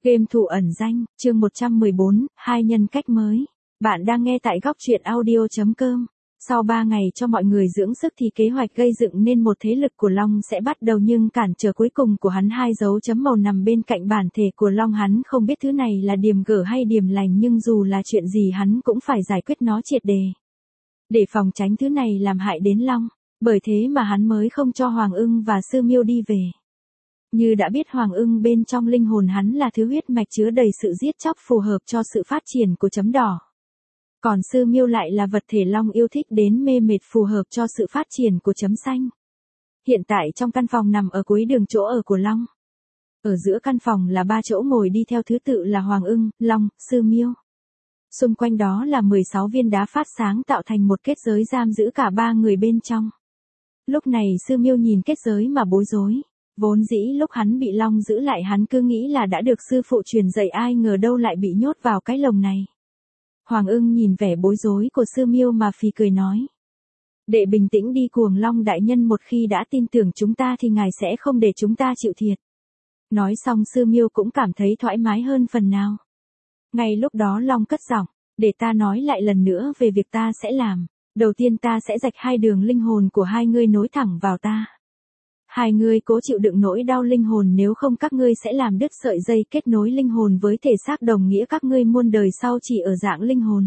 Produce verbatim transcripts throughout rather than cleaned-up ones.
Game thủ ẩn danh, chương một trăm mười bốn, hai nhân cách mới. Bạn đang nghe tại góc truyện audio chấm com. Sau ba ngày cho mọi người dưỡng sức thì kế hoạch gây dựng nên một thế lực của Long sẽ bắt đầu, nhưng cản trở cuối cùng của hắn hai dấu chấm màu nằm bên cạnh bản thể của Long. Hắn không biết thứ này là điểm gở hay điểm lành, nhưng dù là chuyện gì hắn cũng phải giải quyết nó triệt đề. Để phòng tránh thứ này làm hại đến Long, bởi thế mà hắn mới không cho Hoàng Ưng và Sư Miêu đi về. Như đã biết, Hoàng Ưng bên trong linh hồn hắn là thứ huyết mạch chứa đầy sự giết chóc phù hợp cho sự phát triển của chấm đỏ. Còn Sư Miêu lại là vật thể Long yêu thích đến mê mệt, phù hợp cho sự phát triển của chấm xanh. Hiện tại trong căn phòng nằm ở cuối đường chỗ ở của Long. Ở giữa căn phòng là ba chỗ ngồi đi theo thứ tự là Hoàng Ưng, Long, Sư Miêu. Xung quanh đó là mười sáu viên đá phát sáng tạo thành một kết giới giam giữ cả ba người bên trong. Lúc này Sư Miêu nhìn kết giới mà bối rối. Vốn dĩ lúc hắn bị Long giữ lại hắn cứ nghĩ là đã được sư phụ truyền dạy, ai ngờ đâu lại bị nhốt vào cái lồng này. Hoàng Ưng nhìn vẻ bối rối của Sư Miêu mà phì cười nói. Đệ bình tĩnh đi Cuồng Long đại nhân, một khi đã tin tưởng chúng ta thì ngài sẽ không để chúng ta chịu thiệt. Nói xong Sư Miêu cũng cảm thấy thoải mái hơn phần nào. Ngay lúc đó Long cất giọng, để ta nói lại lần nữa về việc ta sẽ làm. Đầu tiên ta sẽ rạch hai đường linh hồn của hai ngươi nối thẳng vào ta. Hai ngươi cố chịu đựng nỗi đau linh hồn, nếu không các ngươi sẽ làm đứt sợi dây kết nối linh hồn với thể xác, đồng nghĩa các ngươi muôn đời sau chỉ ở dạng linh hồn.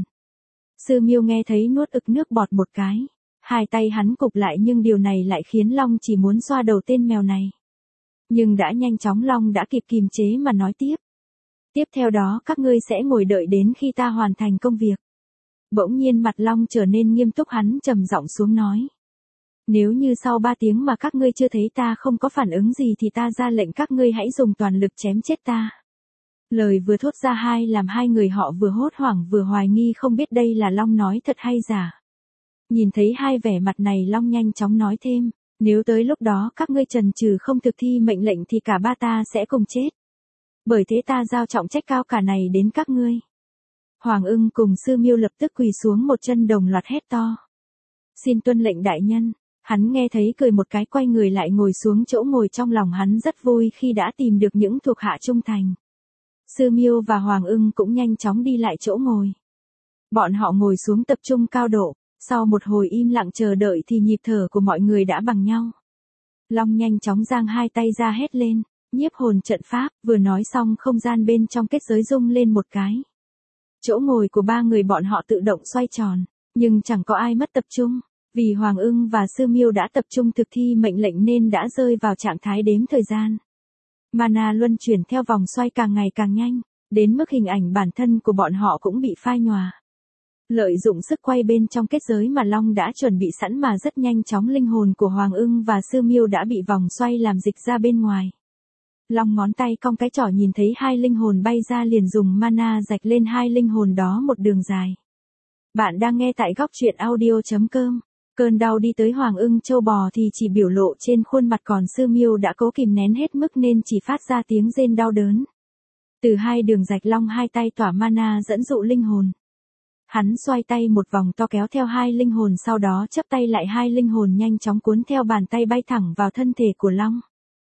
Sư Miêu nghe thấy nuốt ực nước bọt một cái. Hai tay hắn cụp lại, nhưng điều này lại khiến Long chỉ muốn xoa đầu tên mèo này. Nhưng đã nhanh chóng Long đã kịp kìm chế mà nói tiếp. Tiếp theo đó các ngươi sẽ ngồi đợi đến khi ta hoàn thành công việc. Bỗng nhiên mặt Long trở nên nghiêm túc, hắn trầm giọng xuống nói. Nếu như sau ba tiếng mà các ngươi chưa thấy ta không có phản ứng gì thì ta ra lệnh các ngươi hãy dùng toàn lực chém chết ta. Lời vừa thốt ra hai làm hai người họ vừa hốt hoảng vừa hoài nghi không biết đây là Long nói thật hay giả. Nhìn thấy hai vẻ mặt này Long nhanh chóng nói thêm, nếu tới lúc đó các ngươi chần chừ không thực thi mệnh lệnh thì cả ba ta sẽ cùng chết. Bởi thế ta giao trọng trách cao cả này đến các ngươi. Hoàng Ưng cùng Sư Miêu lập tức quỳ xuống một chân đồng loạt hét to. Xin tuân lệnh đại nhân. Hắn nghe thấy cười một cái, quay người lại ngồi xuống chỗ ngồi. Trong lòng hắn rất vui khi đã tìm được những thuộc hạ trung thành. Sư Miêu và Hoàng Ưng cũng nhanh chóng đi lại chỗ ngồi. Bọn họ ngồi xuống tập trung cao độ. Sau một hồi im lặng chờ đợi thì nhịp thở của mọi người đã bằng nhau. Long nhanh chóng giang hai tay ra hét lên, nhiếp hồn trận pháp. Vừa nói xong không gian bên trong kết giới rung lên một cái. Chỗ ngồi của ba người bọn họ tự động xoay tròn, nhưng chẳng có ai mất tập trung. Vì Hoàng Ưng và Sư Miêu đã tập trung thực thi mệnh lệnh nên đã rơi vào trạng thái đếm thời gian. Mana luân chuyển theo vòng xoay càng ngày càng nhanh, đến mức hình ảnh bản thân của bọn họ cũng bị phai nhòa. Lợi dụng sức quay bên trong kết giới mà Long đã chuẩn bị sẵn mà rất nhanh chóng linh hồn của Hoàng Ưng và Sư Miêu đã bị vòng xoay làm dịch ra bên ngoài. Long ngón tay cong cái trỏ, nhìn thấy hai linh hồn bay ra liền dùng mana rạch lên hai linh hồn đó một đường dài. Bạn đang nghe tại góc truyện audio chấm com. Cơn đau đi tới Hoàng Ưng châu bò thì chỉ biểu lộ trên khuôn mặt, còn Sư Miêu đã cố kìm nén hết mức nên chỉ phát ra tiếng rên đau đớn. Từ hai đường rạch Long hai tay tỏa mana dẫn dụ linh hồn. Hắn xoay tay một vòng to kéo theo hai linh hồn, sau đó chấp tay lại, hai linh hồn nhanh chóng cuốn theo bàn tay bay thẳng vào thân thể của Long.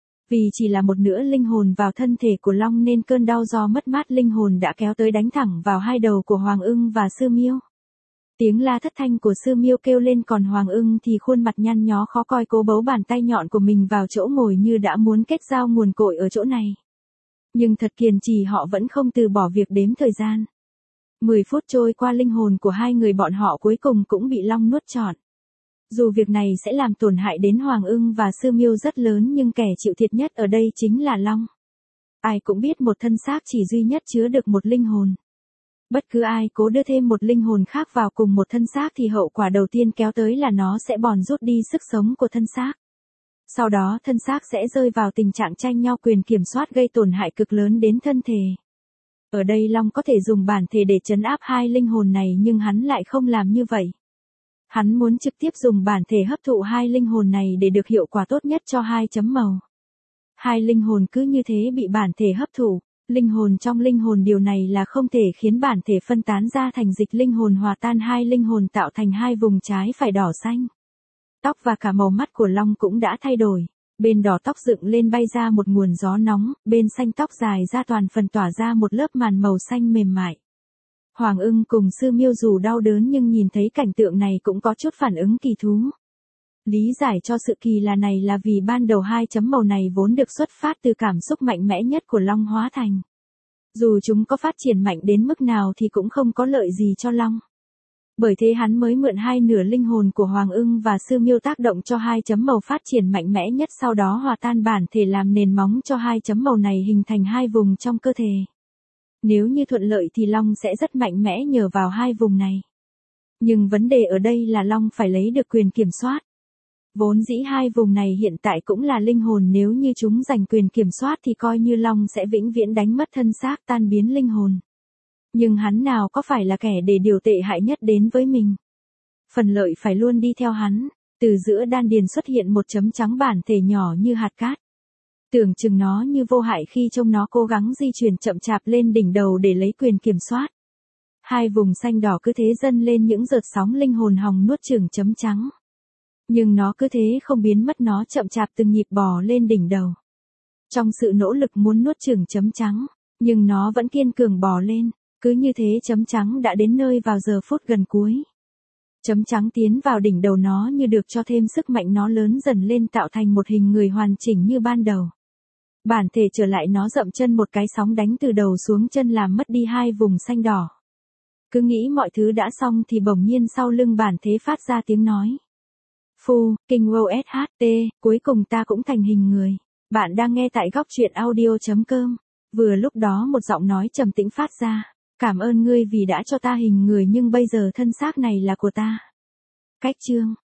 Vì chỉ là một nửa linh hồn vào thân thể của Long nên cơn đau do mất mát linh hồn đã kéo tới đánh thẳng vào hai đầu của Hoàng Ưng và Sư Miêu. Tiếng la thất thanh của Sư Miêu kêu lên, còn Hoàng Ưng thì khuôn mặt nhăn nhó khó coi cố bấu bàn tay nhọn của mình vào chỗ ngồi như đã muốn kết giao nguồn cội ở chỗ này. Nhưng thật kiên trì họ vẫn không từ bỏ việc đếm thời gian. mười phút trôi qua, linh hồn của hai người bọn họ cuối cùng cũng bị Long nuốt trọn. Dù việc này sẽ làm tổn hại đến Hoàng Ưng và Sư Miêu rất lớn, nhưng kẻ chịu thiệt nhất ở đây chính là Long. Ai cũng biết một thân xác chỉ duy nhất chứa được một linh hồn. Bất cứ ai cố đưa thêm một linh hồn khác vào cùng một thân xác thì hậu quả đầu tiên kéo tới là nó sẽ bòn rút đi sức sống của thân xác. Sau đó thân xác sẽ rơi vào tình trạng tranh nhau quyền kiểm soát, gây tổn hại cực lớn đến thân thể. Ở đây Long có thể dùng bản thể để trấn áp hai linh hồn này, nhưng hắn lại không làm như vậy. Hắn muốn trực tiếp dùng bản thể hấp thụ hai linh hồn này để được hiệu quả tốt nhất cho hai chấm màu. Hai linh hồn cứ như thế bị bản thể hấp thụ. Linh hồn trong linh hồn, điều này là không thể khiến bản thể phân tán ra thành dịch linh hồn hòa tan hai linh hồn tạo thành hai vùng trái phải đỏ xanh. Tóc và cả màu mắt của Long cũng đã thay đổi. Bên đỏ tóc dựng lên bay ra một nguồn gió nóng, bên xanh tóc dài ra toàn phần tỏa ra một lớp màn màu xanh mềm mại. Hoàng ưng cùng Sư Miêu dù đau đớn nhưng nhìn thấy cảnh tượng này cũng có chút phản ứng kỳ thú. Lý giải cho sự kỳ lạ này là vì ban đầu hai chấm màu này vốn được xuất phát từ cảm xúc mạnh mẽ nhất của Long hóa thành. Dù chúng có phát triển mạnh đến mức nào thì cũng không có lợi gì cho Long. Bởi thế hắn mới mượn hai nửa linh hồn của Hoàng ưng và Sư Miêu tác động cho hai chấm màu phát triển mạnh mẽ nhất, sau đó hòa tan bản thể làm nền móng cho hai chấm màu này hình thành hai vùng trong cơ thể. Nếu như thuận lợi thì Long sẽ rất mạnh mẽ nhờ vào hai vùng này. Nhưng vấn đề ở đây là Long phải lấy được quyền kiểm soát. Vốn dĩ hai vùng này hiện tại cũng là linh hồn, nếu như chúng giành quyền kiểm soát thì coi như Long sẽ vĩnh viễn đánh mất thân xác, tan biến linh hồn. Nhưng hắn nào có phải là kẻ để điều tệ hại nhất đến với mình. Phần lợi phải luôn đi theo hắn. Từ giữa đan điền xuất hiện một chấm trắng bản thể nhỏ như hạt cát. Tưởng chừng nó như vô hại khi trông nó cố gắng di chuyển chậm chạp lên đỉnh đầu để lấy quyền kiểm soát. Hai vùng xanh đỏ cứ thế dâng lên những đợt sóng linh hồn hòng nuốt chửng chấm trắng. Nhưng nó cứ thế không biến mất, nó chậm chạp từng nhịp bò lên đỉnh đầu. Trong sự nỗ lực muốn nuốt chửng chấm trắng, nhưng nó vẫn kiên cường bò lên. Cứ như thế chấm trắng đã đến nơi vào giờ phút gần cuối. Chấm trắng tiến vào đỉnh đầu nó như được cho thêm sức mạnh, nó lớn dần lên tạo thành một hình người hoàn chỉnh như ban đầu. Bản thể trở lại, nó dậm chân một cái, sóng đánh từ đầu xuống chân làm mất đi hai vùng xanh đỏ. Cứ nghĩ mọi thứ đã xong thì bỗng nhiên sau lưng bản thể phát ra tiếng nói. Phu, King Wow ét hát tê, cuối cùng ta cũng thành hình người. Bạn đang nghe tại góc truyện audio chấm com. Vừa lúc đó một giọng nói trầm tĩnh phát ra. Cảm ơn ngươi vì đã cho ta hình người, nhưng bây giờ thân xác này là của ta. Cách chương